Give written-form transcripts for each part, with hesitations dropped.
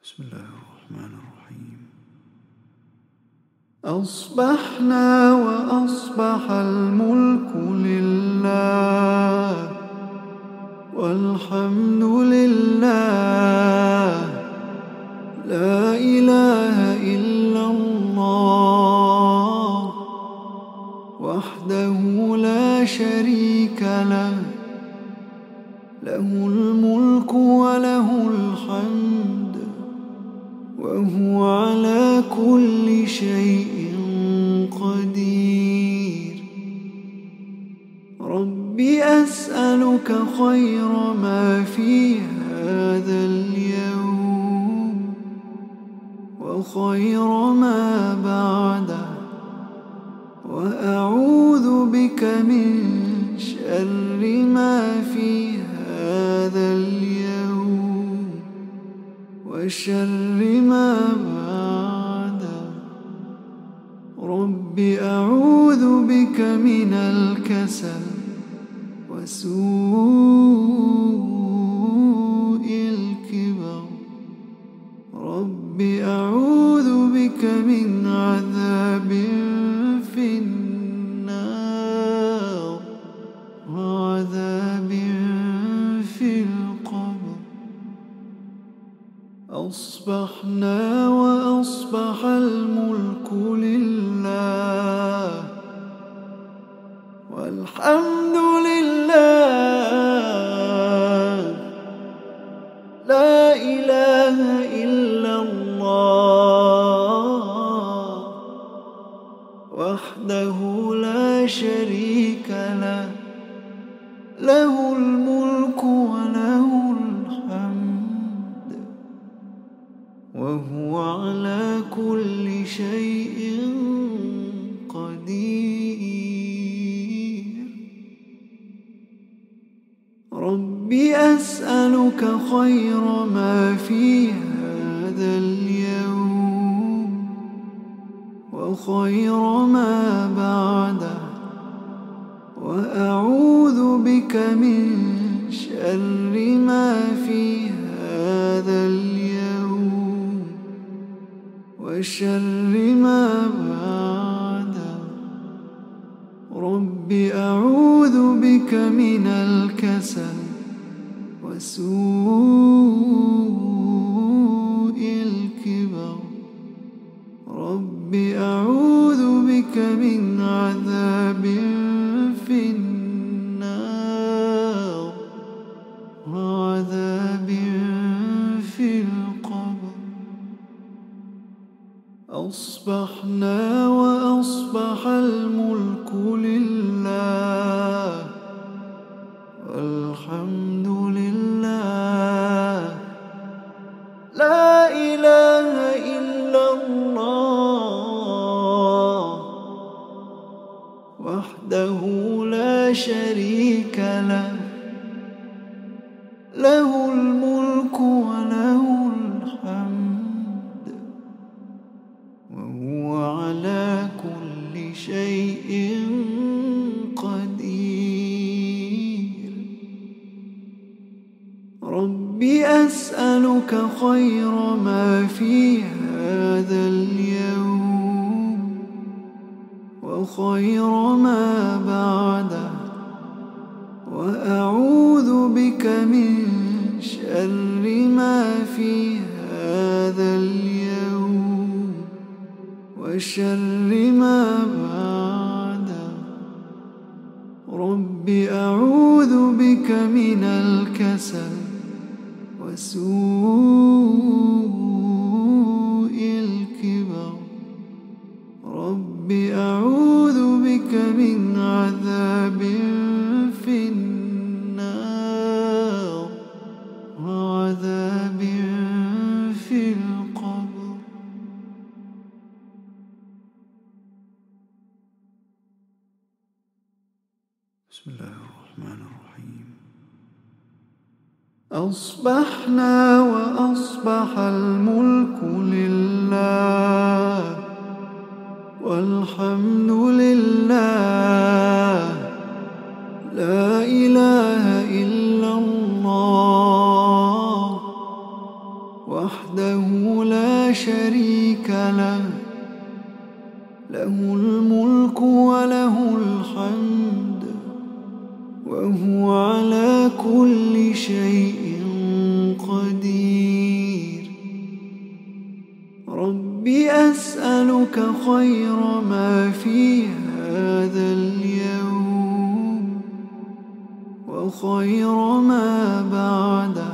بسم الله الرحمن الرحيم. أصبحنا وأصبح الملك لله والحمد لله، لا إله إلا الله وحده لا شريك له، له الملك وله الحمد وهو على كل شيء قدير. ربي أسألك خير ما في هذا اليوم وخير ما بعده، وأعوذ بك من شر ما في هذا اليوم وشر ما بعده. رب أعوذ بك من الكسل وسوء الكبر. رب أعوذ بك من عذاب في النار وعذاب في القبر. أصبحنا وأصبح الملك لله والحمد لله، لا إله إلا الله وحده لا شريك له، له الملك وله الحمد وهو على كل شيء قدير. ربي أسألك خير ما في هذا اليوم وخير ما بعده، وأعوذ بك من شر ما في هذا اليوم وشر ما بعده. رب أعوذ بك من الكسل وسوء الكبر. رب أعوذ بك من عذاب في النار وعذاب في القبر. أصبحنا وأصبح الملك لله والحمد لله، لا إله إلا الله وحده لا شريك له، له الملك وله الحمد وهو على كل شيء قدير. ربي أسألك خير ما في هذا اليوم وخير ما بعده، وأعوذ بك من شر ما في هذا اليوم وشر ما بعده. رب أعوذ بك من الكسل وسوء الكبر. رب أعوذ بك من عذاب في النار وعذاب في القبر. بسم الله الرحمن الرحيم. أصبحنا وأصبح الملك لله والحمد لله، لا إله إلا الله وحده كل شيء قدير. رب أسألك خير ما في هذا اليوم وخير ما بعده،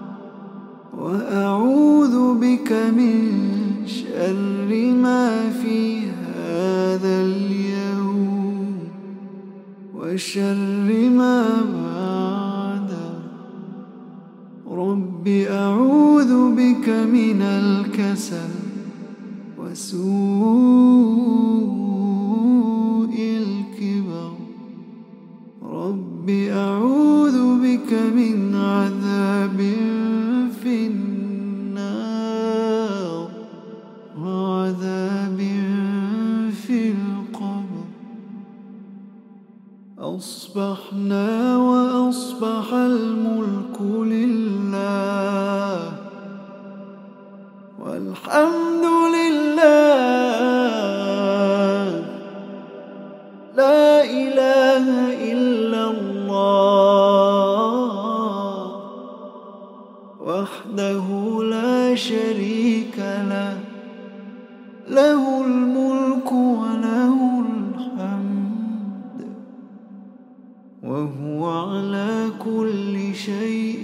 وأعوذ بك من شر ما في هذا اليوم وشر ما بعده. رب أعوذ بك من الكسل وسوء الكبر. رب أعوذ بك من عذاب في النار وعذاب في القبر. أصبحنا وأصبح الملك لله والحمد لله، لا إله إلا الله وحده لا شريك له، له الملك وله الحمد وهو على كل شيء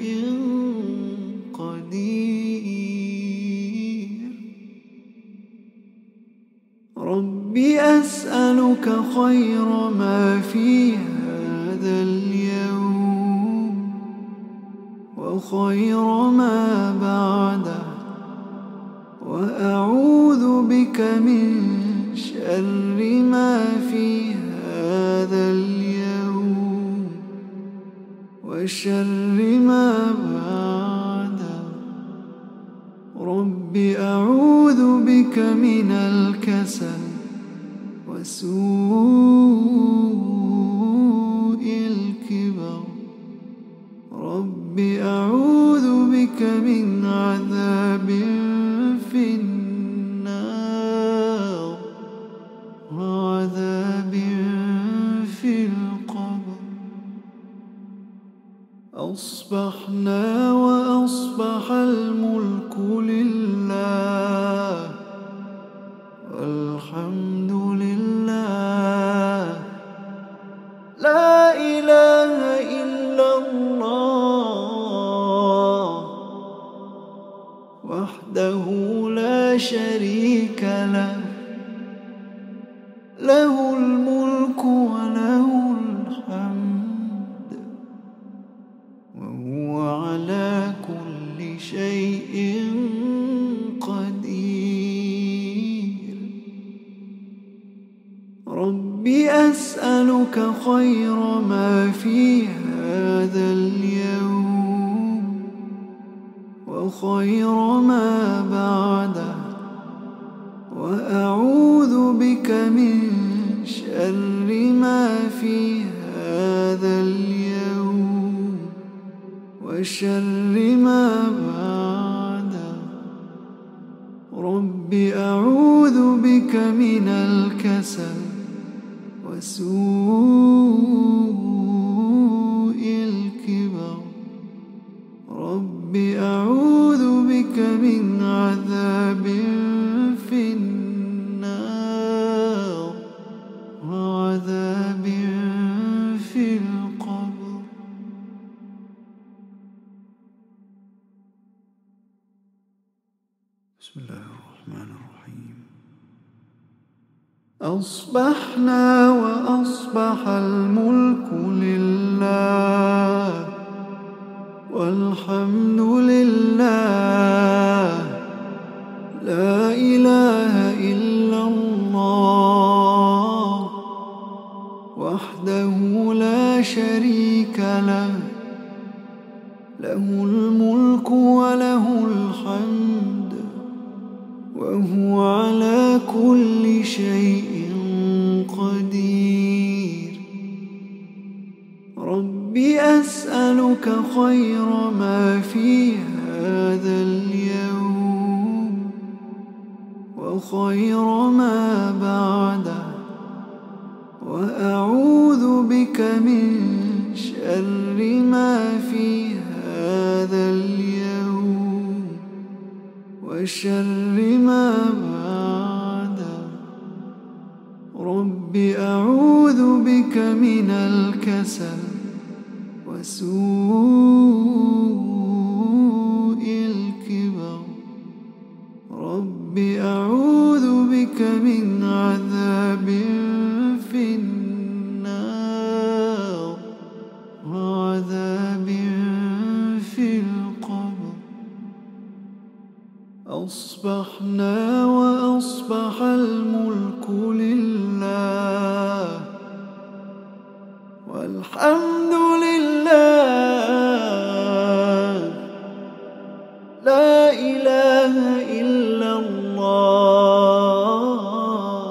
قدير. رب أسألك خير ما في هذا اليوم وخير ما بعده، وأعوذ بك من شر ما في هذا اليوم وشر ما بعده. رب أعوذ بك من الكسل وسوء الكبر. رب أعوذ بك من عذاب في النار وعذاب في القبر. أصبحنا وأصبح الملك لله والحمد لله، لا إله إلا الله وحده لا شريك له، له الملك وله الحمد وهو على كل شيء قدير. رب أسألك خير ما في هذا اليوم وخير ما بعده، وأعوذ بك من شر ما في هذا اليوم وشر ما بعده. رب أعوذ بك من الكسل وسوء الكبر. رب أعوذ بك من عذاب في النار وعذاب في القبر. بسم الله الرحمن الرحيم. أصبحنا وأصبح الملك لله والحمد لله، لا إله إلا الله وحده لا شريك له، له الملك وله الحمد وهو على كل شيء قدير. رب أسألك خير ما في هذا اليوم وخير ما بعده، وأعوذ بك من شر ما وشر ما بعده. رب أعوذ بك من الكسل وسوء الكبر. رب أعوذ بك من عذاب في النار وعذاب في القبر. أصبحنا وأصبح الملك لله والحمد لله، لا إله إلا الله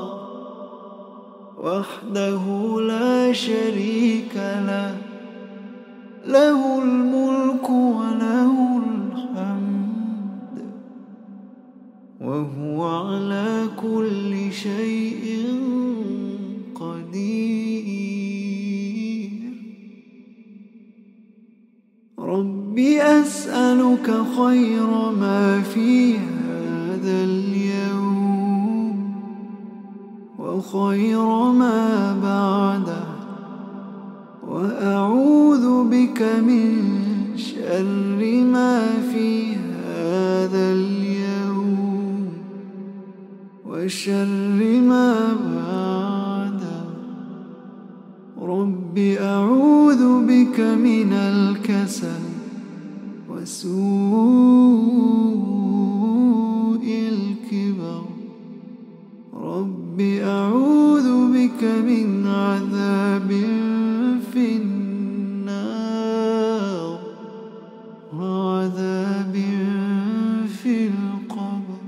وحده لا شريك له، له الملك وله الحمد وهو على كل شيء قدير. ربي أسألك خير ما في هذا اليوم وخير ما بعده، وأعوذ بك من شر ما في هذا اليوم وشر ما بعده. رب أعوذ بك من الكسل وسوء الكبر. رب أعوذ بك من عذاب في النار وعذاب في القبر.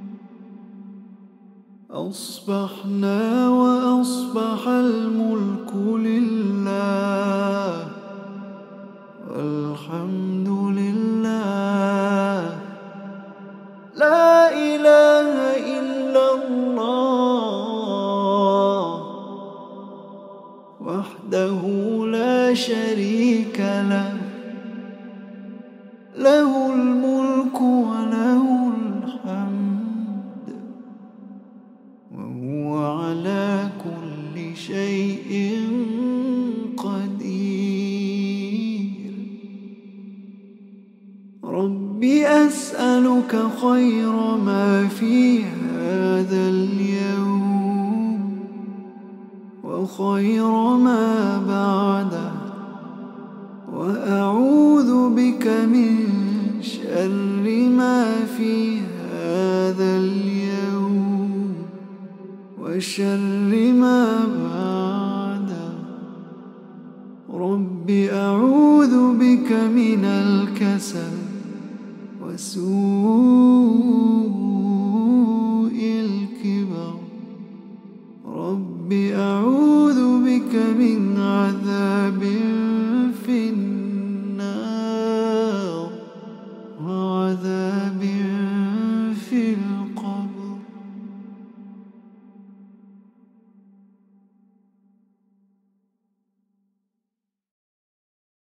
أصبحنا وأصبح الملك لله والحمد لله، لا إله إلا الله وحده لا شريك له، له الملك وله الحمد وهو على كل شيء قدير. ربي أسألك خير ما في هذا اليوم وخير ما بعده، وأعوذ بك من شر ما في هذا اليوم وشر ما بعده. رب أعوذ بك من الكسل وسوء